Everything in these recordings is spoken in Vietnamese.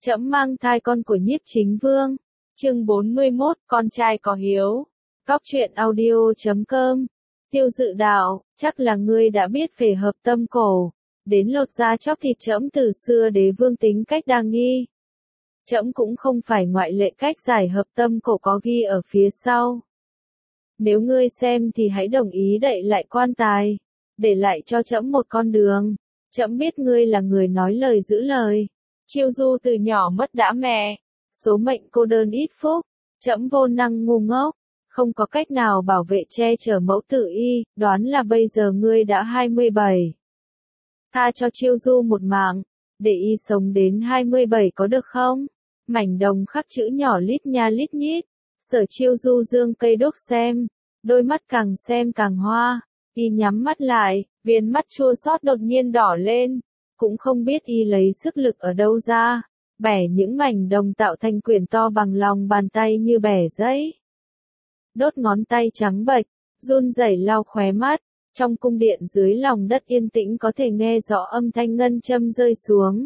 Trẫm mang thai con của Nhiếp Chính Vương. Chương 41, con trai có hiếu. Cóc truyện audio.com. Tiêu Dự Đạo, chắc là ngươi đã biết về hợp tâm cổ. Đến lột da chóc thịt trẫm từ xưa đế vương tính cách đa nghi. Trẫm cũng không phải ngoại lệ, cách giải hợp tâm cổ có ghi ở phía sau. Nếu ngươi xem thì hãy đồng ý đậy lại quan tài, để lại cho trẫm một con đường. Trẫm biết ngươi là người nói lời giữ lời. Chiêu Du từ nhỏ mất đã mẹ, số mệnh cô đơn ít phúc, trẫm vô năng ngu ngốc, không có cách nào bảo vệ che chở mẫu tử y, đoán là bây giờ ngươi đã 27. Tha cho Chiêu Du một mạng, để y sống đến 27 có được không? Mảnh đồng khắc chữ nhỏ lít nha lít nhít, Sở Chiêu Du dương cây đốt xem, đôi mắt càng xem càng hoa, y nhắm mắt lại, viên mắt chua xót đột nhiên đỏ lên. Cũng không biết y lấy sức lực ở đâu ra, bẻ những mảnh đồng tạo thành quyển to bằng lòng bàn tay như bẻ giấy. Đốt ngón tay trắng bệch, run rẩy lau khóe mắt, trong cung điện dưới lòng đất yên tĩnh có thể nghe rõ âm thanh ngân châm rơi xuống.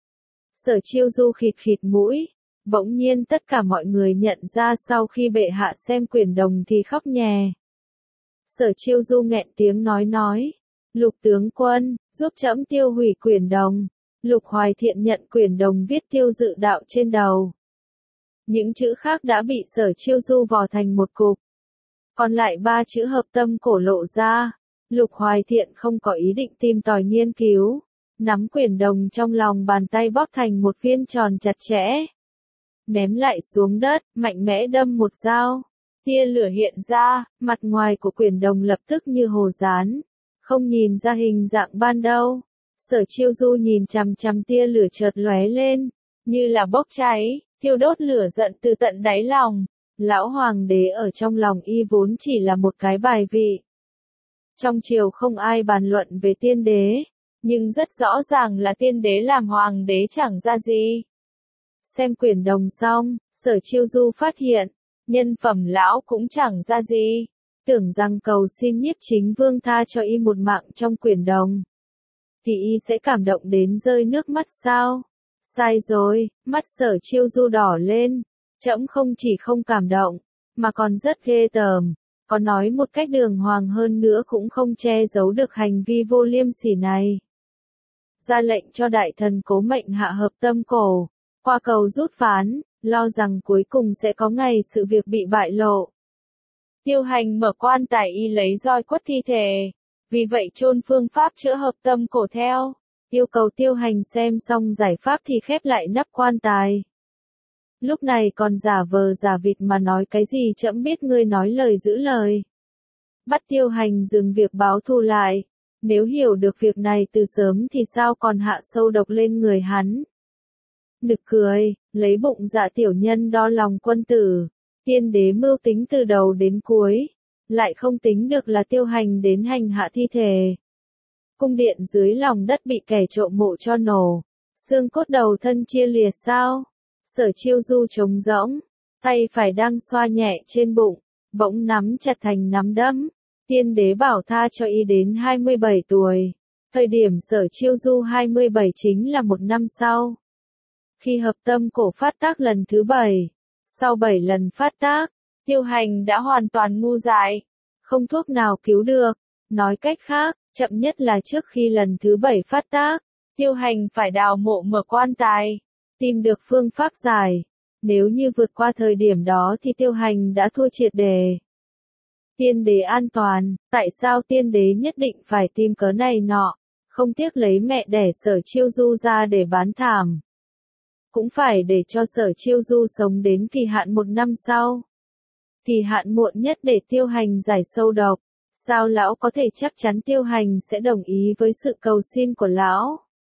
Sở Chiêu Du khịt khịt mũi, bỗng nhiên tất cả mọi người nhận ra sau khi bệ hạ xem quyển đồng thì khóc nhè. Sở Chiêu Du nghẹn tiếng nói. Lục tướng quân, giúp trẫm tiêu hủy quyển đồng. Lục Hoài Thiện nhận quyển đồng viết Tiêu Dự Đạo trên đầu. Những chữ khác đã bị Sở Chiêu Du vò thành một cục. Còn lại 3 chữ hợp tâm cổ lộ ra. Lục Hoài Thiện không có ý định tìm tòi nghiên cứu. Nắm quyển đồng trong lòng bàn tay bóp thành một viên tròn chặt chẽ. Ném lại xuống đất, mạnh mẽ đâm một dao. Tia lửa hiện ra, mặt ngoài của quyển đồng lập tức như hồ dán. Không nhìn ra hình dạng ban đầu. Sở Chiêu Du nhìn chằm chằm tia lửa chợt lóe lên, như là bốc cháy, thiêu đốt lửa giận từ tận đáy lòng. Lão hoàng đế ở trong lòng y vốn chỉ là một cái bài vị. Trong triều không ai bàn luận về tiên đế, nhưng rất rõ ràng là tiên đế làm hoàng đế chẳng ra gì. Xem quyển đồng xong, Sở Chiêu Du phát hiện, nhân phẩm lão cũng chẳng ra gì. Tưởng rằng cầu xin Nhiếp Chính Vương tha cho y một mạng trong quyển đồng, thì y sẽ cảm động đến rơi nước mắt sao? Sai rồi, mắt Sở Chiêu Du đỏ lên. Trẫm không chỉ không cảm động, mà còn rất ghê tởm. Có nói một cách đường hoàng hơn nữa cũng không che giấu được hành vi vô liêm sỉ này. Ra lệnh cho đại thần cố mệnh hạ hợp tâm cổ, qua cầu rút ván, lo rằng cuối cùng sẽ có ngày sự việc bị bại lộ. Tiêu Hành mở quan tài y lấy roi quất thi thể, vì vậy chôn phương pháp chữa hợp tâm cổ theo. Yêu cầu Tiêu Hành xem xong giải pháp thì khép lại nắp quan tài. Lúc này còn giả vờ giả vịt mà nói cái gì trẫm biết ngươi nói lời giữ lời. Bắt Tiêu Hành dừng việc báo thù lại. Nếu hiểu được việc này từ sớm thì sao còn hạ sâu độc lên người hắn. Nực cười, lấy bụng dạ tiểu nhân đo lòng quân tử. Tiên đế mưu tính từ đầu đến cuối, lại không tính được là Tiêu Hành đến hành hạ thi thể. Cung điện dưới lòng đất bị kẻ trộm mộ cho nổ, xương cốt đầu thân chia lìa sao? Sở Chiêu Du trống rỗng, tay phải đang xoa nhẹ trên bụng, bỗng nắm chặt thành nắm đấm. Tiên đế bảo tha cho y đến 27 tuổi. Thời điểm Sở Chiêu Du 27 chính là một năm sau. Khi hợp tâm cổ phát tác lần thứ 7. Sau 7 lần phát tác, Tiêu Hành đã hoàn toàn ngu dại, không thuốc nào cứu được. Nói cách khác, chậm nhất là trước khi lần thứ 7 phát tác, Tiêu Hành phải đào mộ mở quan tài, tìm được phương pháp giải. Nếu như vượt qua thời điểm đó thì Tiêu Hành đã thua triệt đề. Tiên đế an toàn, tại sao tiên đế nhất định phải tìm cớ này nọ, không tiếc lấy mẹ đẻ Sở Chiêu Du ra để bán thảm. Cũng phải để cho Sở Chiêu Du sống đến kỳ hạn 1 năm sau. Kỳ hạn muộn nhất để Tiêu Hành giải sâu độc. Sao lão có thể chắc chắn Tiêu Hành sẽ đồng ý với sự cầu xin của lão?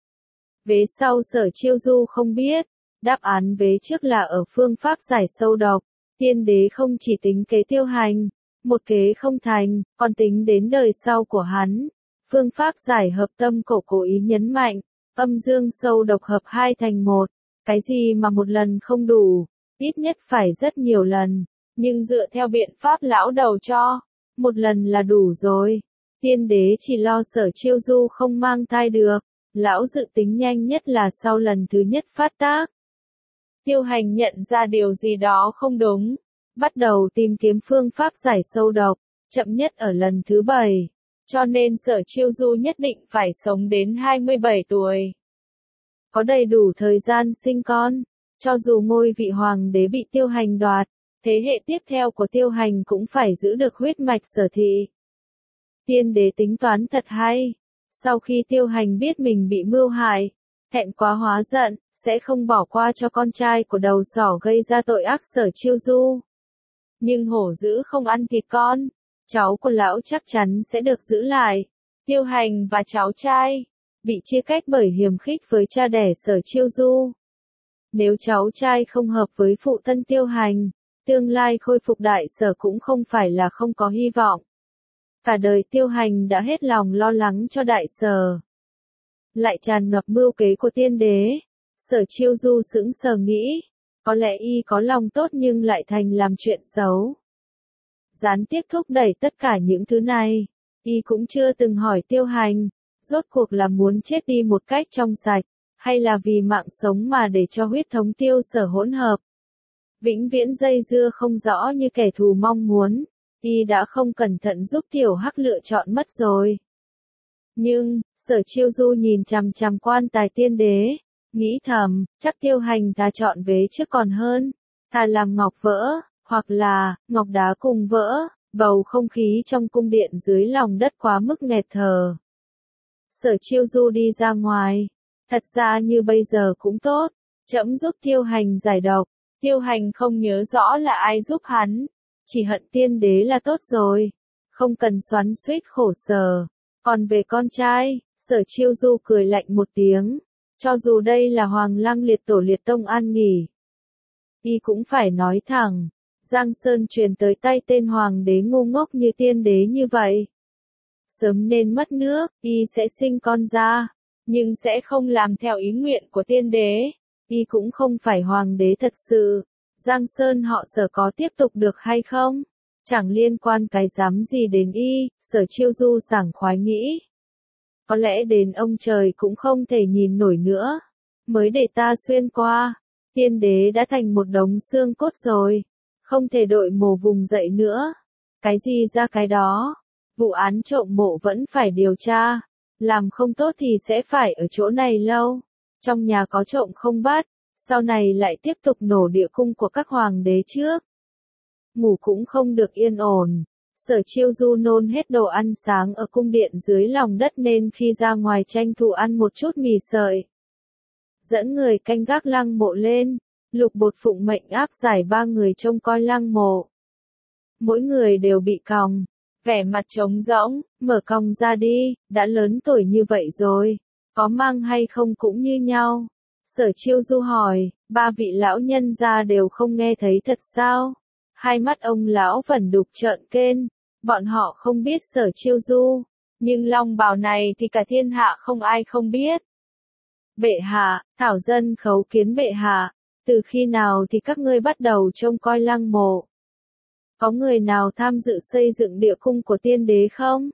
Vế sau Sở Chiêu Du không biết. Đáp án vế trước là ở phương pháp giải sâu độc. Tiên đế không chỉ tính kế Tiêu Hành, một kế không thành, còn tính đến đời sau của hắn. Phương pháp giải hợp tâm cổ cố ý nhấn mạnh, âm dương sâu độc hợp 2 thành 1. Cái gì mà một lần không đủ, ít nhất phải rất nhiều lần, nhưng dựa theo biện pháp lão đầu cho, một lần là đủ rồi. Tiên đế chỉ lo Sở Chiêu Du không mang thai được, lão dự tính nhanh nhất là sau lần thứ nhất phát tác. Tiêu Hành nhận ra điều gì đó không đúng, bắt đầu tìm kiếm phương pháp giải sâu độc, chậm nhất ở lần thứ 7. Cho nên Sở Chiêu Du nhất định phải sống đến 27 tuổi. Có đầy đủ thời gian sinh con, cho dù ngôi vị hoàng đế bị Tiêu Hành đoạt, thế hệ tiếp theo của Tiêu Hành cũng phải giữ được huyết mạch Sở thị. Tiên đế tính toán thật hay, sau khi Tiêu Hành biết mình bị mưu hại, thẹn quá hóa giận, sẽ không bỏ qua cho con trai của đầu sỏ gây ra tội ác Sở Chiêu Du. Nhưng hổ dữ không ăn thịt con, cháu của lão chắc chắn sẽ được giữ lại. Tiêu Hành và cháu trai bị chia cách bởi hiềm khích với cha đẻ Sở Chiêu Du. Nếu cháu trai không hợp với phụ thân Tiêu Hành, tương lai khôi phục đại sở cũng không phải là không có hy vọng. Cả đời Tiêu Hành đã hết lòng lo lắng cho đại sở. Lại tràn ngập mưu kế của tiên đế. Sở Chiêu Du sững sờ nghĩ, có lẽ y có lòng tốt nhưng lại thành làm chuyện xấu. Gián tiếp thúc đẩy tất cả những thứ này, y cũng chưa từng hỏi Tiêu Hành, rốt cuộc là muốn chết đi một cách trong sạch, hay là vì mạng sống mà để cho huyết thống Tiêu Sở hỗn hợp. Vĩnh viễn dây dưa không rõ như kẻ thù mong muốn, y đã không cẩn thận giúp Tiểu Hắc lựa chọn mất rồi. Nhưng, Sở Chiêu Du nhìn chằm chằm quan tài tiên đế, nghĩ thầm, chắc Tiêu Hành ta chọn vế trước còn hơn, thà làm ngọc vỡ, hoặc là, ngọc đá cùng vỡ, bầu không khí trong cung điện dưới lòng đất quá mức nghẹt thở. Sở Chiêu Du đi ra ngoài, thật ra như bây giờ cũng tốt, trẫm giúp Tiêu Hành giải độc, Tiêu Hành không nhớ rõ là ai giúp hắn, chỉ hận tiên đế là tốt rồi, không cần xoắn xuýt khổ sở. Còn về con trai, Sở Chiêu Du cười lạnh một tiếng, cho dù đây là Hoàng Lăng liệt tổ liệt tông an nghỉ, y cũng phải nói thẳng, Giang Sơn truyền tới tay tên hoàng đế ngu ngốc như tiên đế như vậy. Sớm nên mất nước, y sẽ sinh con ra, nhưng sẽ không làm theo ý nguyện của tiên đế, y cũng không phải hoàng đế thật sự. Giang Sơn họ Sở có tiếp tục được hay không? Chẳng liên quan cái dám gì đến y, Sở Chiêu Du sảng khoái nghĩ. Có lẽ đến ông trời cũng không thể nhìn nổi nữa. Mới để ta xuyên qua, tiên đế đã thành một đống xương cốt rồi. Không thể đội mồ vùng dậy nữa. Cái gì ra cái đó. Vụ án trộm mộ vẫn phải điều tra. Làm không tốt thì sẽ phải ở chỗ này lâu. Trong nhà có trộm không bắt. Sau này lại tiếp tục nổ địa cung của các hoàng đế trước. Ngủ cũng không được yên ổn. Sở Chiêu Du nôn hết đồ ăn sáng ở cung điện dưới lòng đất nên khi ra ngoài tranh thủ ăn một chút mì sợi. Dẫn người canh gác lăng mộ lên, Lục Bột phụng mệnh áp giải 3 người trông coi lăng mộ. Mỗi người đều bị còng, vẻ mặt trống rỗng, mở còng ra đi, đã lớn tuổi như vậy rồi, có mang hay không cũng như nhau. Sở Chiêu Du hỏi, 3 vị lão nhân gia đều không nghe thấy thật sao? Hai mắt ông lão vẩn đục trợn kên, bọn họ không biết Sở Chiêu Du, nhưng long bào này thì cả thiên hạ không ai không biết. Bệ hạ, thảo dân khấu kiến bệ hạ, từ khi nào thì các ngươi bắt đầu trông coi lăng mộ? Có người nào tham dự xây dựng địa cung của tiên đế không?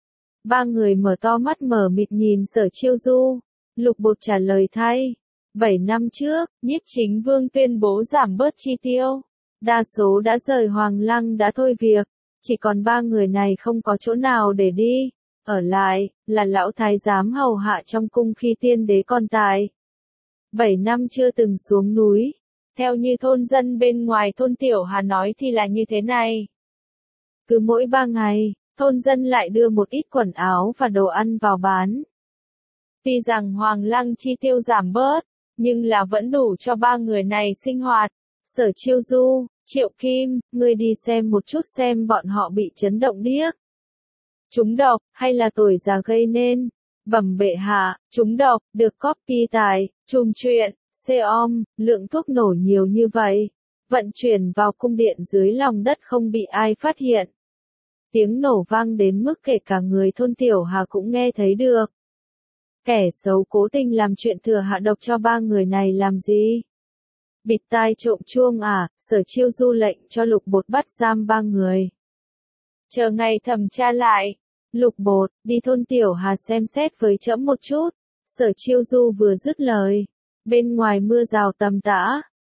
3 người mở to mắt mở mịt nhìn Sở Chiêu Du. Lục Bột trả lời thay. 7 năm trước, Nhiếp Chính Vương tuyên bố giảm bớt chi tiêu. Đa số đã rời Hoàng Lăng đã thôi việc. Chỉ còn 3 người này không có chỗ nào để đi. Ở lại, là lão thái giám hầu hạ trong cung khi tiên đế còn tại. 7 năm chưa từng xuống núi. Theo như thôn dân bên ngoài thôn Tiểu Hà nói thì là như thế này. Cứ mỗi 3 ngày, thôn dân lại đưa một ít quần áo và đồ ăn vào bán. Tuy rằng Hoàng Lăng chi tiêu giảm bớt, nhưng là vẫn đủ cho 3 người này sinh hoạt. Sở Chiêu Du, Triệu Kim, ngươi đi xem một chút xem bọn họ bị chấn động điếc. Trúng độc, hay là tuổi già gây nên? Bẩm bệ hạ, trúng độc, được copy tài, chùm chuyện, xe-om, lượng thuốc nổ nhiều như vậy. Vận chuyển vào cung điện dưới lòng đất không bị ai phát hiện. Tiếng nổ vang đến mức kể cả người thôn Tiểu Hà cũng nghe thấy được. Kẻ xấu cố tình làm chuyện thừa hạ độc cho 3 người này làm gì? Bịt tai trộm chuông à? Sở Chiêu Du lệnh cho Lục Bột bắt giam 3 người. Chờ ngày thẩm tra lại. Lục Bột, đi thôn Tiểu Hà xem xét với trẫm một chút. Sở Chiêu Du vừa dứt lời. Bên ngoài mưa rào tầm tã.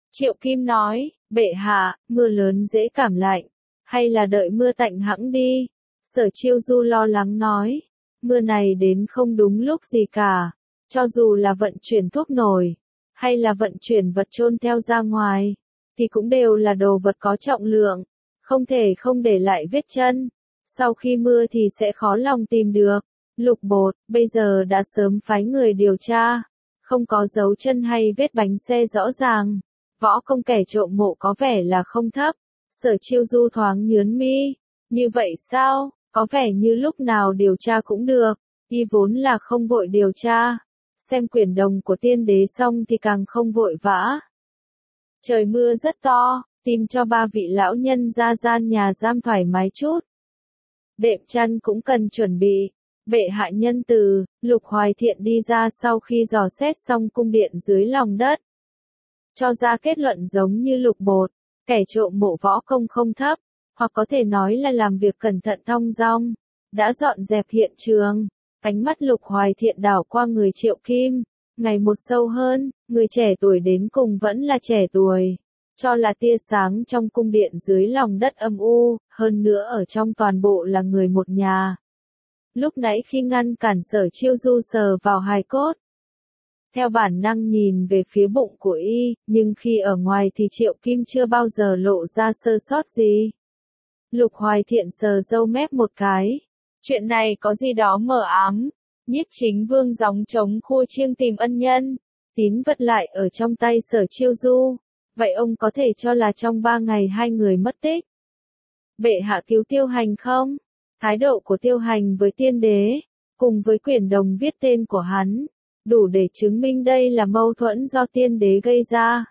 Triệu Kim nói, bệ hạ, mưa lớn dễ cảm lạnh, hay là đợi mưa tạnh hẵng đi. Sở Chiêu Du lo lắng nói, mưa này đến không đúng lúc gì cả, cho dù là vận chuyển thuốc nổi, hay là vận chuyển vật chôn theo ra ngoài, thì cũng đều là đồ vật có trọng lượng, không thể không để lại vết chân. Sau khi mưa thì sẽ khó lòng tìm được. Lục Bột, bây giờ đã sớm phái người điều tra, không có dấu chân hay vết bánh xe rõ ràng. Võ công kẻ trộm mộ có vẻ là không thấp. Sở Chiêu Du thoáng nhướng mi, như vậy sao, có vẻ như lúc nào điều tra cũng được, y vốn là không vội điều tra. Xem quyển đồng của tiên đế xong thì càng không vội vã. Trời mưa rất to, tìm cho 3 vị lão nhân ra gian nhà giam thoải mái chút. Đệm chăn cũng cần chuẩn bị. Bệ hạ nhân từ, Lục Hoài Thiện đi ra sau khi dò xét xong cung điện dưới lòng đất. Cho ra kết luận giống như Lục Bột, kẻ trộm mộ võ công không thấp, hoặc có thể nói là làm việc cẩn thận thong dong, đã dọn dẹp hiện trường. Ánh mắt Lục Hoài Thiện đảo qua người Triệu Kim, ngày một sâu hơn, người trẻ tuổi đến cùng vẫn là trẻ tuổi, cho là tia sáng trong cung điện dưới lòng đất âm u, hơn nữa ở trong toàn bộ là người một nhà. Lúc nãy khi ngăn cản Sở Chiêu Du sờ vào hài cốt, theo bản năng nhìn về phía bụng của y, nhưng khi ở ngoài thì Triệu Kim chưa bao giờ lộ ra sơ sót gì. Lục Hoài Thiện sờ râu mép một cái. Chuyện này có gì đó mờ ám. Nhiếp Chính Vương gióng trống khua chiêng tìm ân nhân. Tín vật lại ở trong tay Sở Chiêu Du. Vậy ông có thể cho là trong 3 ngày 2 người mất tích. Bệ hạ cứu Tiêu Hành không? Thái độ của Tiêu Hành với tiên đế, cùng với quyển đồng viết tên của hắn, đủ để chứng minh đây là mâu thuẫn do tiên đế gây ra.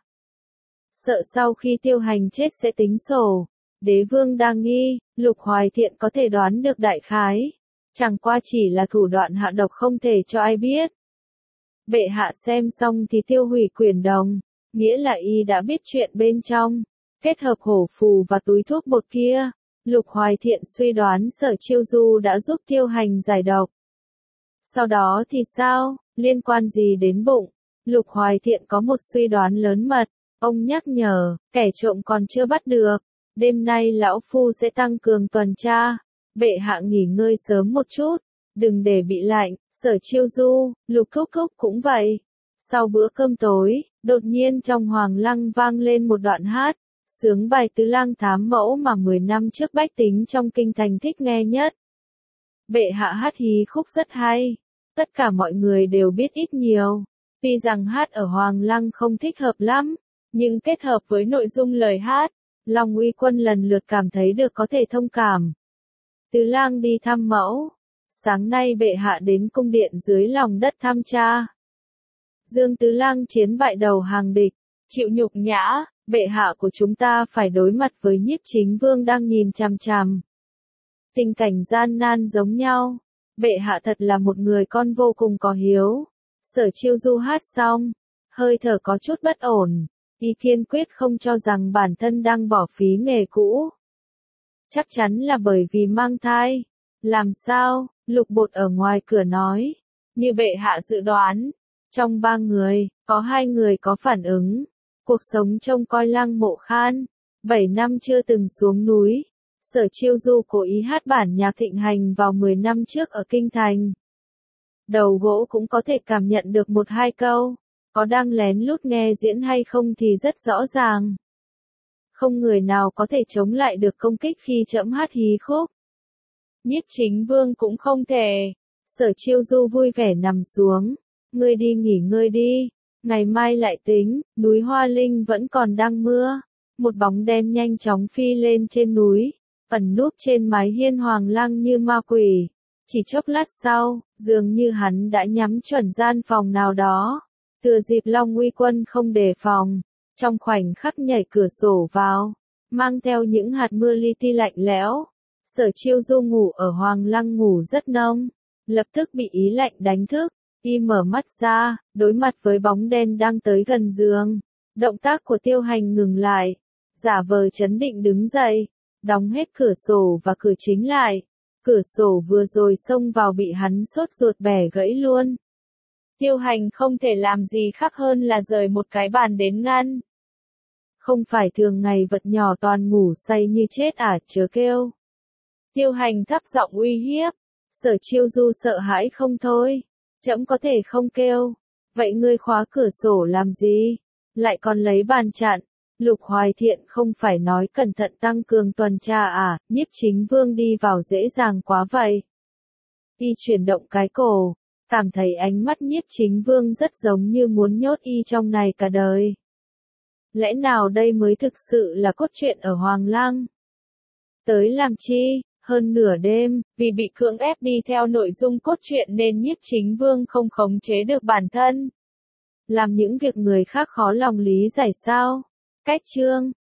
Sợ sau khi Tiêu Hành chết sẽ tính sổ, đế vương đang nghi, Lục Hoài Thiện có thể đoán được đại khái. Chẳng qua chỉ là thủ đoạn hạ độc không thể cho ai biết. Bệ hạ xem xong thì tiêu hủy quyển đồng, nghĩa là y đã biết chuyện bên trong, kết hợp hổ phù và túi thuốc bột kia. Lục Hoài Thiện suy đoán Sở Chiêu Du đã giúp Tiêu Hành giải độc. Sau đó thì sao, liên quan gì đến bụng? Lục Hoài Thiện có một suy đoán lớn mật, ông nhắc nhở, kẻ trộm còn chưa bắt được, đêm nay lão phu sẽ tăng cường tuần tra, bệ hạ nghỉ ngơi sớm một chút, đừng để bị lạnh. Sở Chiêu Du, Lục Thúc Thúc cũng vậy. Sau bữa cơm tối, đột nhiên trong Hoàng Lăng vang lên một đoạn hát, sướng bài Tứ Lang Thám Mẫu mà 10 năm trước bách tính trong kinh thành thích nghe nhất. Bệ hạ hát hí khúc rất hay, tất cả mọi người đều biết ít nhiều. Tuy rằng hát ở Hoàng Lăng không thích hợp lắm, nhưng kết hợp với nội dung lời hát, Long Uy Quân lần lượt cảm thấy được có thể thông cảm. Tứ Lang đi thăm mẫu. Sáng nay bệ hạ đến cung điện dưới lòng đất thăm cha. Dương Tứ Lang chiến bại đầu hàng địch, chịu nhục nhã, bệ hạ của chúng ta phải đối mặt với Nhiếp Chính Vương đang nhìn chằm chằm. Tình cảnh gian nan giống nhau, bệ hạ thật là một người con vô cùng có hiếu. Sở Chiêu Du hát xong, hơi thở có chút bất ổn, y kiên quyết không cho rằng bản thân đang bỏ phí nghề cũ. Chắc chắn là bởi vì mang thai. Làm sao? Lục Bột ở ngoài cửa nói. Như bệ hạ dự đoán, trong 3 người, có 2 người có phản ứng. Cuộc sống trông coi Lăng Mộ Khan, 7 năm chưa từng xuống núi. Sở Chiêu Du cố ý hát bản nhạc thịnh hành vào 10 năm trước ở Kinh Thành. Đầu gỗ cũng có thể cảm nhận được 1-2 câu, có đang lén lút nghe diễn hay không thì rất rõ ràng. Không người nào có thể chống lại được công kích khi trẫm hát hí khúc. Nhiếp Chính Vương cũng không thể. Sở Chiêu Du vui vẻ nằm xuống. Ngươi đi nghỉ ngơi đi, ngày mai lại tính. Núi Hoa Linh vẫn còn đang mưa. Một bóng đen nhanh chóng phi lên trên núi, ẩn núp trên mái hiên Hoàng Lăng như ma quỷ. Chỉ chốc lát sau, dường như hắn đã nhắm chuẩn gian phòng nào đó. Thừa dịp Long Uy Quân không đề phòng, trong khoảnh khắc nhảy cửa sổ vào, mang theo những hạt mưa li ti lạnh lẽo. Sở Chiêu Du ngủ ở Hoàng Lăng ngủ rất nông, lập tức bị ý lạnh đánh thức, y mở mắt ra, đối mặt với bóng đen đang tới gần giường. Động tác của Tiêu Hành ngừng lại, giả vờ trấn định đứng dậy, đóng hết cửa sổ và cửa chính lại. Cửa sổ vừa rồi xông vào bị hắn sốt ruột bẻ gãy luôn. Tiêu Hành không thể làm gì khác hơn là rời một cái bàn đến ngăn. Không phải thường ngày vật nhỏ toàn ngủ say như chết à, chớ kêu. Tiêu Hành thấp giọng uy hiếp. Sở Chiêu Du sợ hãi không thôi. Trẫm có thể không kêu. Vậy ngươi khóa cửa sổ làm gì? Lại còn lấy bàn chặn. Lục Hoài Thiện không phải nói cẩn thận tăng cường tuần tra à, Nhiếp Chính Vương đi vào dễ dàng quá vậy. Y chuyển động cái cổ, cảm thấy ánh mắt Nhiếp Chính Vương rất giống như muốn nhốt y trong này cả đời. Lẽ nào đây mới thực sự là cốt truyện ở Hoàng Lăng? Tới làm chi? Hơn nửa đêm, vì bị cưỡng ép đi theo nội dung cốt truyện nên Nhiếp Chính Vương không khống chế được bản thân. Làm những việc người khác khó lòng lý giải sao? Cách chương